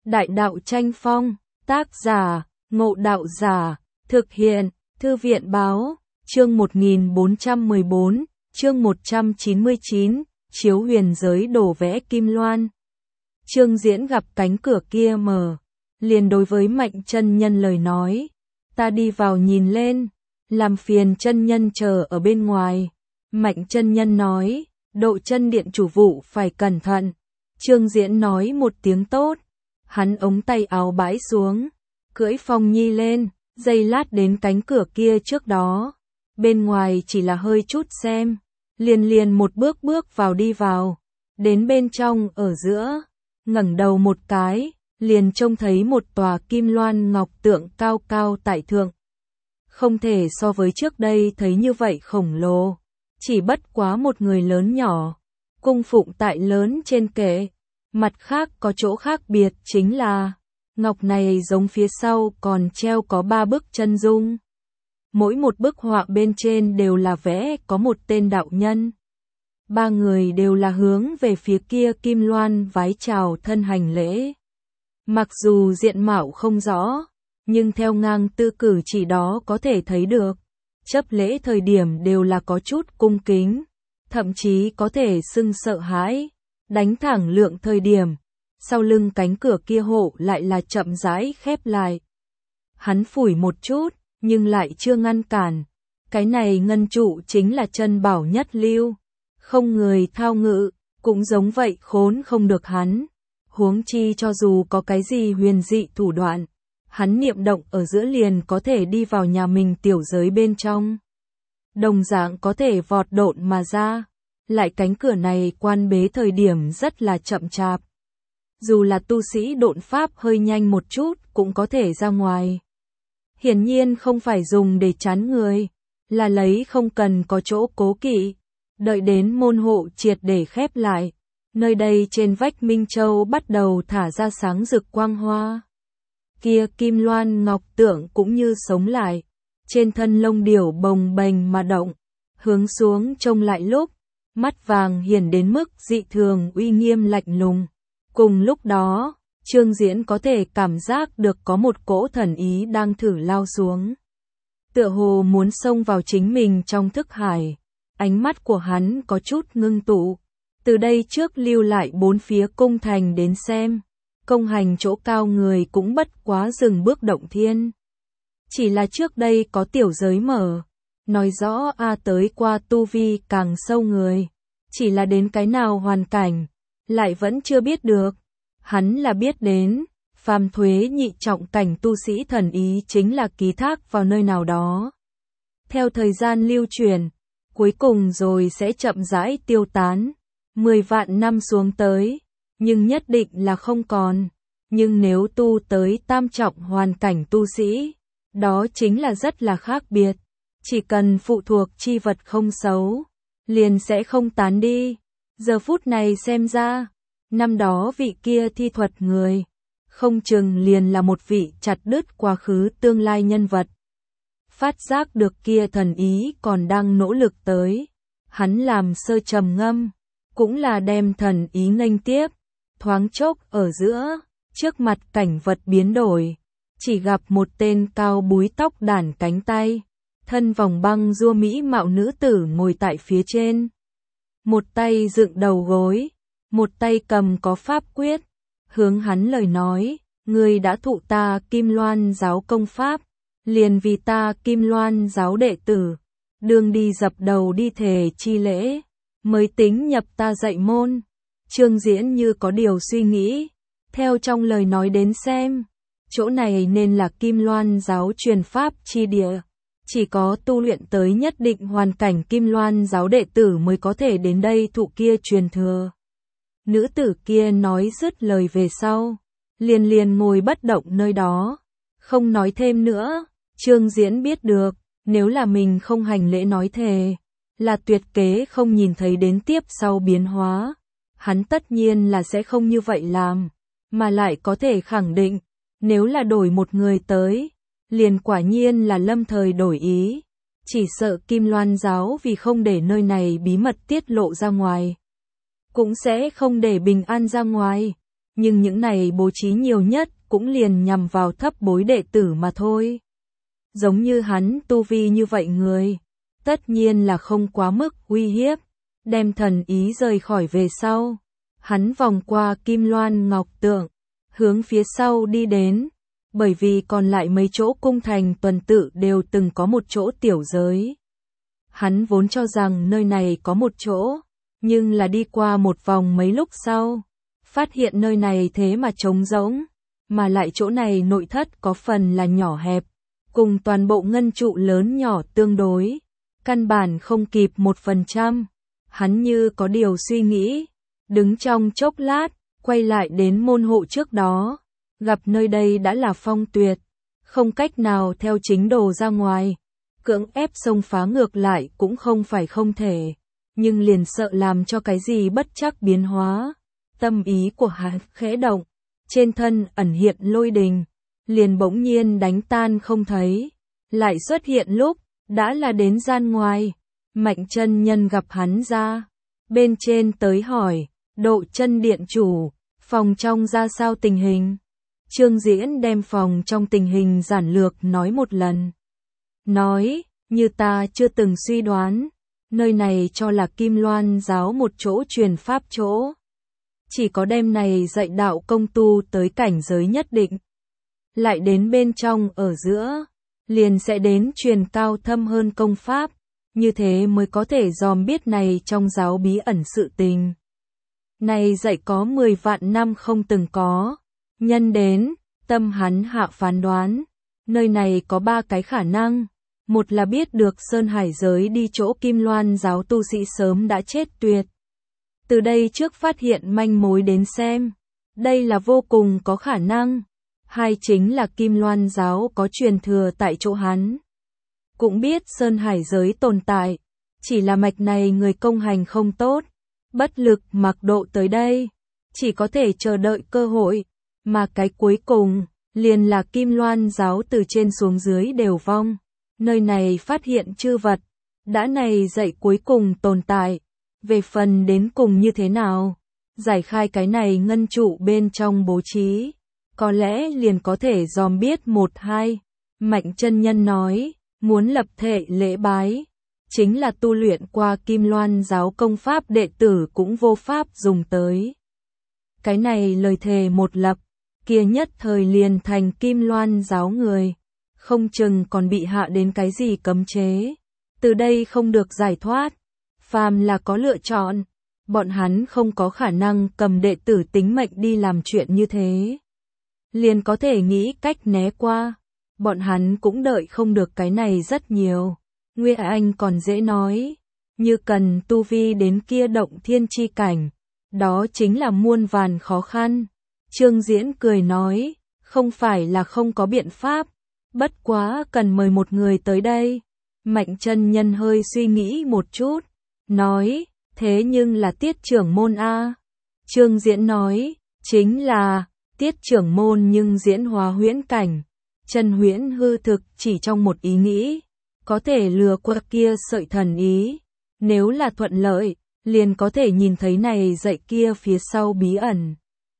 Đại đạo tranh phong, tác giả, Ngộ Đạo Giả, thực hiện, Thư viện báo, chương 1414, chương 199, chiếu huyền giới đổ vẽ kim loan. Trương Diễn gặp cánh cửa kia mở, liền đối với Mạnh chân nhân lời nói, ta đi vào nhìn lên, làm phiền chân nhân chờ ở bên ngoài. Mạnh chân nhân nói, Độ Chân Điện chủ vụ phải cẩn thận. Trương Diễn nói một tiếng tốt, hắn ống tay áo bãi xuống, cưỡi Phong Nhi lên, giây lát đến cánh cửa kia trước đó. Bên ngoài chỉ là hơi chút xem, liền một bước bước vào đi vào, đến bên trong ở giữa, ngẩng đầu một cái, liền trông thấy một tòa kim loan ngọc tượng cao cao tại thượng. Không thể so với trước đây thấy như vậy khổng lồ, chỉ bất quá một người lớn nhỏ, cung phụng tại lớn trên kệ. Mặt khác có chỗ khác biệt chính là, ngọc này giống phía sau còn treo có 3 bức chân dung. Mỗi một bức họa bên trên đều là vẽ có một tên đạo nhân. 3 người đều là hướng về phía kia kim loan vái chào thân hành lễ. Mặc dù diện mạo không rõ, nhưng theo ngang tư cử chỉ đó có thể thấy được, chấp lễ thời điểm đều là có chút cung kính, thậm chí có thể xưng sợ hãi, đánh thẳng lượng thời điểm, sau lưng cánh cửa kia hộ lại là chậm rãi khép lại. Hắn phủi một chút, nhưng lại chưa ngăn cản, cái này ngân trụ chính là chân bảo nhất lưu, không người thao ngự, cũng giống vậy khốn không được hắn. Huống chi cho dù có cái gì huyền dị thủ đoạn, hắn niệm động ở giữa liền có thể đi vào nhà mình tiểu giới bên trong. Đồng dạng có thể vọt độn mà ra, lại cánh cửa này quan bế thời điểm rất là chậm chạp. Dù là tu sĩ độn pháp hơi nhanh một chút cũng có thể ra ngoài. Hiển nhiên không phải dùng để chán người, là lấy không cần có chỗ cố kỵ. Đợi đến môn hộ triệt để khép lại, nơi đây trên vách Minh Châu bắt đầu thả ra sáng rực quang hoa. Kia kim loan ngọc tượng cũng như sống lại, trên thân lông điểu bồng bềnh mà động, hướng xuống trông lại lúc, mắt vàng hiển đến mức dị thường uy nghiêm lạnh lùng. Cùng lúc đó, Trương Diễn có thể cảm giác được có một cỗ thần ý đang thử lao xuống. Tựa hồ muốn xông vào chính mình trong thức hải, ánh mắt của hắn có chút ngưng tụ. Từ đây trước lưu lại bốn phía cung thành đến xem, công hành chỗ cao người cũng bất quá dừng bước động thiên. Chỉ là trước đây có tiểu giới mở, nói rõ tới qua tu vi càng sâu người, chỉ là đến cái nào hoàn cảnh, lại vẫn chưa biết được. Hắn là biết đến, phàm thuế nhị trọng cảnh tu sĩ thần ý chính là ký thác vào nơi nào đó. Theo thời gian lưu truyền, cuối cùng rồi sẽ chậm rãi tiêu tán, 10 vạn năm xuống tới, nhưng nhất định là không còn. Nhưng nếu tu tới tam trọng hoàn cảnh tu sĩ, đó chính là rất là khác biệt. Chỉ cần phụ thuộc chi vật không xấu, liền sẽ không tán đi. Giờ phút này xem ra, năm đó vị kia thi thuật người, không chừng liền là một vị chặt đứt quá khứ tương lai nhân vật. Phát giác được kia thần ý còn đang nỗ lực tới, hắn làm sơ trầm ngâm, cũng là đem thần ý nghênh tiếp, thoáng chốc ở giữa, trước mặt cảnh vật biến đổi, chỉ gặp một tên cao búi tóc đản cánh tay, thân vòng băng rua mỹ mạo nữ tử ngồi tại phía trên. Một tay dựng đầu gối, một tay cầm có pháp quyết, hướng hắn lời nói, ngươi đã thụ ta Kim Loan giáo công pháp, liền vì ta Kim Loan giáo đệ tử, đương đi dập đầu đi thề chi lễ, mới tính nhập ta dạy môn. Trương Diễn như có điều suy nghĩ, theo trong lời nói đến xem, chỗ này nên là Kim Loan giáo truyền pháp chi địa, chỉ có tu luyện tới nhất định hoàn cảnh Kim Loan giáo đệ tử mới có thể đến đây thụ kia truyền thừa. Nữ tử kia nói dứt lời về sau, liền ngồi bất động nơi đó, không nói thêm nữa. Trương Diễn biết được, nếu là mình không hành lễ nói thề, là tuyệt kế không nhìn thấy đến tiếp sau biến hóa. Hắn tất nhiên là sẽ không như vậy làm, mà lại có thể khẳng định, nếu là đổi một người tới, liền quả nhiên là lâm thời đổi ý. Chỉ sợ Kim Loan giáo vì không để nơi này bí mật tiết lộ ra ngoài, cũng sẽ không để bình an ra ngoài. nhưng những này bố trí nhiều nhất cũng liền nhằm vào thấp bối đệ tử mà thôi. Giống như hắn tu vi như vậy người, tất nhiên là không quá mức uy hiếp, đem thần ý rời khỏi về sau. Hắn vòng qua Kim Loan Ngọc Tượng, hướng phía sau đi đến, bởi vì còn lại mấy chỗ cung thành tuần tự đều từng có một chỗ tiểu giới. Hắn vốn cho rằng nơi này có một chỗ, nhưng là đi qua một vòng mấy lúc sau, phát hiện nơi này thế mà trống rỗng, mà lại chỗ này nội thất có phần là nhỏ hẹp, cùng toàn bộ ngân trụ lớn nhỏ tương đối, căn bản không kịp 1%. Hắn như có điều suy nghĩ, đứng trong chốc lát, quay lại đến môn hộ trước đó, gặp nơi đây đã là phong tuyệt, không cách nào theo chính đồ ra ngoài, cưỡng ép xông phá ngược lại cũng không phải không thể, nhưng liền sợ làm cho cái gì bất trắc biến hóa. Tâm ý của hắn khẽ động, trên thân ẩn hiện lôi đình, liền bỗng nhiên đánh tan không thấy, lại xuất hiện lúc đã là đến gian ngoài. Mạnh chân nhân gặp hắn ra bên trên tới hỏi, Độ Chân điện chủ, phòng trong ra sao tình hình? Trương Diễn đem phòng trong tình hình giản lược nói một lần. Nói, như ta chưa từng suy đoán, nơi này cho là Kim Loan giáo một chỗ truyền pháp chỗ. Chỉ có đem này dạy đạo công tu tới cảnh giới nhất định. Lại đến bên trong ở giữa, liền sẽ đến truyền cao thâm hơn công pháp. Như thế mới có thể dòm biết này trong giáo bí ẩn sự tình. Này dạy có 10 vạn năm không từng có. Nhân đến, tâm hắn hạ phán đoán. Nơi này có 3 cái khả năng. Một là biết được Sơn Hải giới đi chỗ Kim Loan giáo tu sĩ sớm đã chết tuyệt. Từ đây trước phát hiện manh mối đến xem. Đây là vô cùng có khả năng. Hai chính là Kim Loan giáo có truyền thừa tại chỗ hắn. Cũng biết Sơn Hải giới tồn tại, chỉ là mạch này người công hành không tốt, bất lực mặc độ tới đây, chỉ có thể chờ đợi cơ hội, mà cái cuối cùng, liền là Kim Loan giáo từ trên xuống dưới đều vong, nơi này phát hiện chư vật, đã này dạy cuối cùng tồn tại, về phần đến cùng như thế nào, giải khai cái này ngân trụ bên trong bố trí, có lẽ liền có thể dòm biết 1-2, Mạnh chân nhân nói. Muốn lập thể lễ bái, chính là tu luyện qua Kim Loan giáo công pháp đệ tử cũng vô pháp dùng tới. Cái này lời thề một lập, kia nhất thời liền thành Kim Loan giáo người, không chừng còn bị hạ đến cái gì cấm chế, từ đây không được giải thoát, phàm là có lựa chọn, bọn hắn không có khả năng cầm đệ tử tính mệnh đi làm chuyện như thế. Liền có thể nghĩ cách né qua. Bọn hắn cũng đợi không được cái này rất nhiều. Nguyên Anh còn dễ nói, như cần tu vi đến kia động thiên chi cảnh, đó chính là muôn vàn khó khăn. Trương Diễn cười nói, không phải là không có biện pháp, bất quá cần mời một người tới đây. Mạnh chân nhân hơi suy nghĩ một chút, nói, thế nhưng là Tiết trưởng môn a. Trương Diễn nói, chính là Tiết trưởng môn nhưng diễn hóa huyễn cảnh. Chân huyễn hư thực chỉ trong một ý nghĩ, có thể lừa qua kia sợi thần ý, nếu là thuận lợi, liền có thể nhìn thấy này dạy kia phía sau bí ẩn.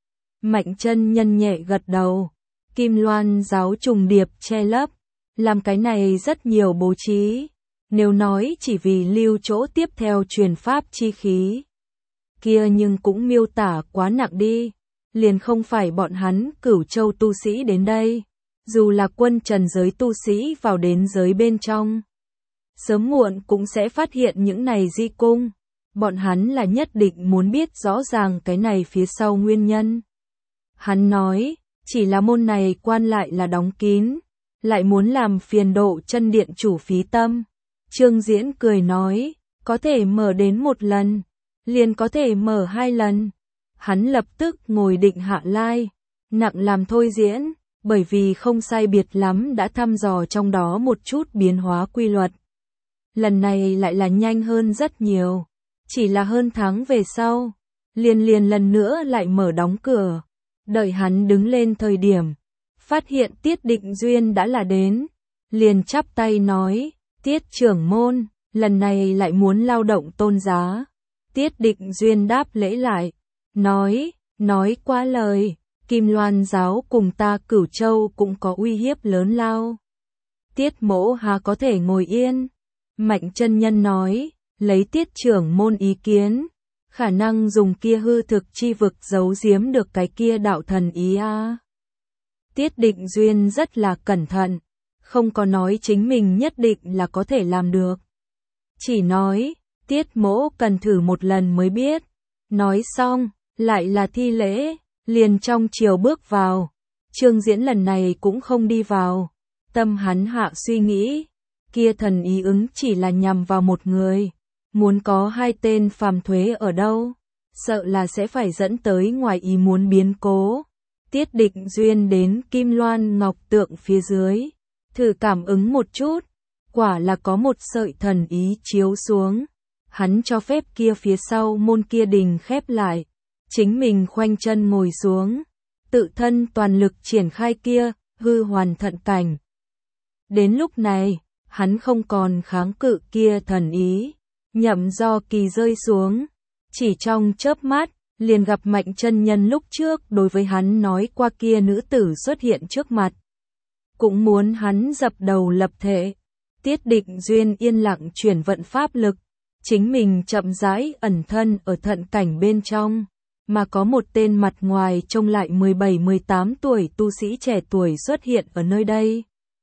Mạnh chân nhân nhẹ gật đầu, Kim Loan giáo trùng điệp che lấp, làm cái này rất nhiều bố trí, nếu nói chỉ vì lưu chỗ tiếp theo truyền pháp chi khí. Kia nhưng cũng miêu tả quá nặng đi, liền không phải bọn hắn Cửu Châu tu sĩ đến đây. Dù là quân trần giới tu sĩ vào đến giới bên trong, sớm muộn cũng sẽ phát hiện những này di cung. Bọn hắn là nhất định muốn biết rõ ràng cái này phía sau nguyên nhân. Hắn nói, chỉ là môn này quan lại là đóng kín, lại muốn làm phiền Độ Chân điện chủ phí tâm. Trương Diễn cười nói, có thể mở đến một lần, liền có thể mở 2 lần. Hắn lập tức ngồi định hạ lai, nặng làm thôi diễn. Bởi vì không sai biệt lắm đã thăm dò trong đó một chút biến hóa quy luật. Lần này lại là nhanh hơn rất nhiều, chỉ là hơn tháng về sau, liền lần nữa lại mở đóng cửa. Đợi hắn đứng lên thời điểm, phát hiện Tiết Định Duyên đã là đến, liền chắp tay nói, Tiết trưởng môn, lần này lại muốn lao động tôn giá. Tiết Định Duyên đáp lễ lại, nói, Nói quá lời, Kim Loan giáo cùng ta Cửu Châu cũng có uy hiếp lớn lao. Tiết mỗ há có thể ngồi yên. Mạnh chân nhân nói, lấy tiết trưởng môn ý kiến, khả năng dùng kia hư thực chi vực giấu giếm được cái kia đạo thần ý a. Tiết Định Duyên rất là cẩn thận, không có nói chính mình nhất định là có thể làm được. Chỉ nói, tiết mỗ cần thử một lần mới biết. Nói xong, lại là thi lễ, liền trong chiều bước vào. Trương Diễn lần này cũng không đi vào. Tâm hắn hạ suy nghĩ, kia thần ý ứng chỉ là nhằm vào một người. Muốn có hai tên phàm thuế ở đâu, sợ là sẽ phải dẫn tới ngoài ý muốn biến cố. Tiết Định Duyên đến Kim Loan Ngọc Tượng phía dưới, thử cảm ứng một chút, quả là có một sợi thần ý chiếu xuống. Hắn cho phép kia phía sau môn kia đình khép lại, chính mình khoanh chân ngồi xuống, tự thân toàn lực triển khai kia hư hoàn thận cảnh. Đến lúc này, hắn không còn kháng cự kia thần ý, nhậm do kỳ rơi xuống, chỉ trong chớp mắt, liền gặp Mạnh chân nhân lúc trước đối với hắn nói qua kia nữ tử xuất hiện trước mặt. Cũng muốn hắn dập đầu lập thể. Tiết Định Duyên yên lặng chuyển vận pháp lực, chính mình chậm rãi ẩn thân ở thận cảnh bên trong, mà có một tên mặt ngoài trông lại 17-18 tuổi tu sĩ trẻ tuổi xuất hiện ở nơi đây.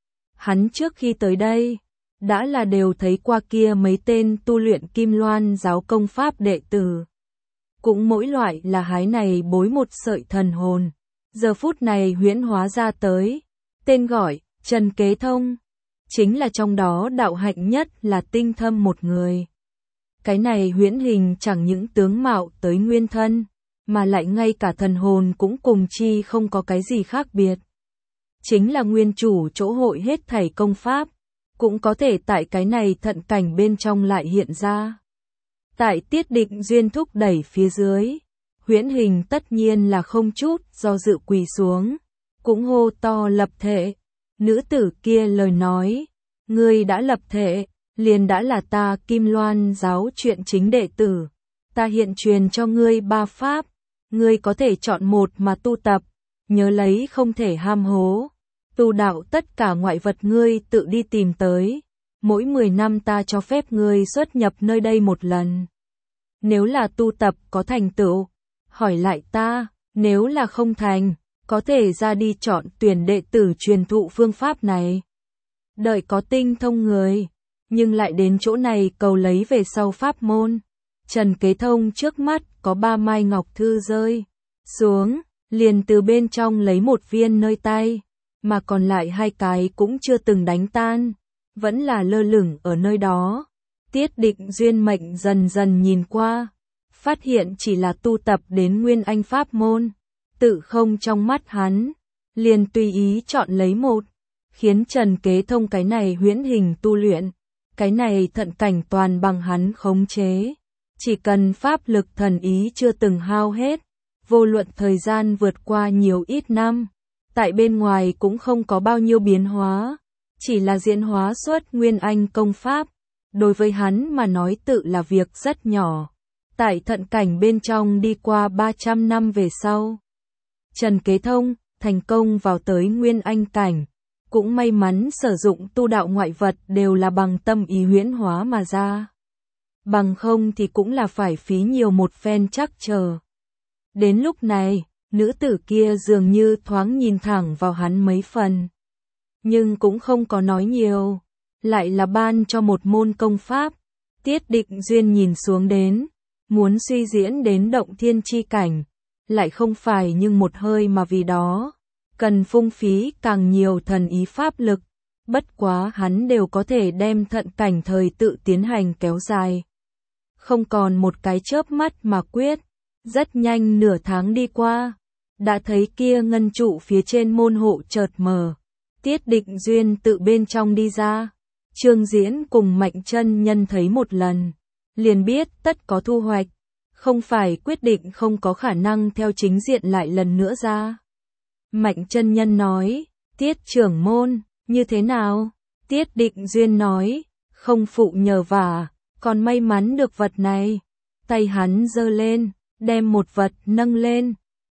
Hắn trước khi tới đây, đã là đều thấy qua kia mấy tên tu luyện Kim Loan giáo công pháp đệ tử. Cũng mỗi loại là hái này bối một sợi thần hồn, giờ phút này huyễn hóa ra tới, tên gọi Trần Kế Thông, chính là trong đó đạo hạnh nhất là tinh thâm một người. Cái này huyễn hình chẳng những tướng mạo tới nguyên thân, mà lại ngay cả thần hồn cũng cùng chi không có cái gì khác biệt. Chính là nguyên chủ chỗ hội hết thảy công pháp, cũng có thể tại cái này thận cảnh bên trong lại hiện ra. Tại Tiết Định Duyên thúc đẩy phía dưới, huyễn hình tất nhiên là không chút do dự quỳ xuống, cũng hô to lập thể. Nữ tử kia lời nói, ngươi đã lập thể, liền đã là ta Kim Loan giáo chuyện chính đệ tử. Ta hiện truyền cho ngươi 3 pháp, ngươi có thể chọn một mà tu tập, nhớ lấy không thể ham hố. Tu đạo tất cả ngoại vật ngươi tự đi tìm tới, mỗi 10 năm ta cho phép ngươi xuất nhập nơi đây một lần. Nếu là tu tập có thành tựu, hỏi lại ta, nếu là không thành, có thể ra đi chọn tuyển đệ tử truyền thụ phương pháp này. Đợi có tinh thông người, nhưng lại đến chỗ này cầu lấy về sau pháp môn. Trần Kế Thông trước mắt có 3 mai ngọc thư rơi xuống, liền từ bên trong lấy một viên nơi tay, mà còn lại 2 cái cũng chưa từng đánh tan, vẫn là lơ lửng ở nơi đó. Tiết Định Duyên mệnh dần dần nhìn qua, phát hiện chỉ là tu tập đến nguyên anh pháp môn, tự không trong mắt hắn, liền tùy ý chọn lấy một, khiến Trần Kế Thông cái này huyễn hình tu luyện, cái này thận cảnh toàn bằng hắn khống chế, chỉ cần pháp lực thần ý chưa từng hao hết, vô luận thời gian vượt qua nhiều ít năm, tại bên ngoài cũng không có bao nhiêu biến hóa, chỉ là diễn hóa xuất nguyên anh công pháp, đối với hắn mà nói tự là việc rất nhỏ. Tại thận cảnh bên trong đi qua 300 năm về sau, Trần Kế Thông thành công vào tới nguyên anh cảnh, cũng may mắn sử dụng tu đạo ngoại vật đều là bằng tâm ý huyễn hóa mà ra. Bằng không thì cũng là phải phí nhiều một phen chắc chờ. Đến lúc này, nữ tử kia dường như thoáng nhìn thẳng vào hắn mấy phần, nhưng cũng không có nói nhiều, lại là ban cho một môn công pháp. Tiết Định Duyên nhìn xuống đến, muốn suy diễn đến động thiên chi cảnh, lại không phải nhưng một hơi mà vì đó, cần phung phí càng nhiều thần ý pháp lực, bất quá hắn đều có thể đem thận cảnh thời tự tiến hành kéo dài. Không còn một cái chớp mắt mà quyết, rất nhanh nửa tháng đi qua, đã thấy kia ngân trụ phía trên môn hộ chợt mở, Tiết Định Duyên tự bên trong đi ra, Trương Diễn cùng Mạnh chân nhân thấy một lần, liền biết tất có thu hoạch, không phải quyết định không có khả năng theo chính diện lại lần nữa ra. Mạnh chân nhân nói, Tiết trưởng môn, như thế nào? Tiết Định Duyên nói, không phụ nhờ vả, còn may mắn được vật này. Tay hắn giơ lên, đem một vật nâng lên,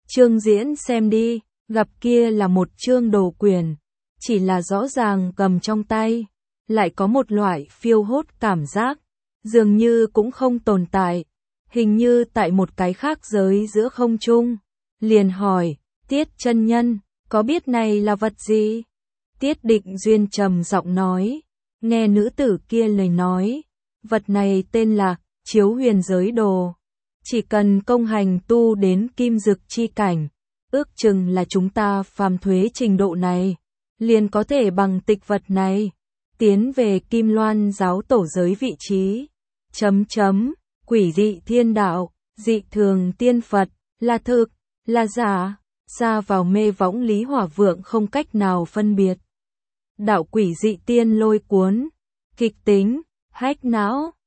Chương diễn xem đi, gặp kia là một chương đồ quyển, chỉ là rõ ràng cầm trong tay, lại có một loại phiêu hốt cảm giác, dường như cũng không tồn tại, hình như tại một cái khác giới giữa không trung. Liền hỏi, Tiết chân nhân, có biết này là vật gì? Tiết Định Duyên trầm giọng nói, nghe nữ tử kia lời nói, vật này tên là Chiếu Huyền Giới Đồ. Chỉ cần công hành tu đến kim dực chi cảnh, ước chừng là chúng ta phàm thuế trình độ này, liền có thể bằng tịch vật này, tiến về Kim Loan giáo tổ giới vị trí. Quỷ dị thiên đạo, dị thường tiên Phật, là thực, là giả, xa vào mê võng Lý Hỏa Vượng không cách nào phân biệt. Đạo quỷ dị tiên lôi cuốn, kịch tính, hách não.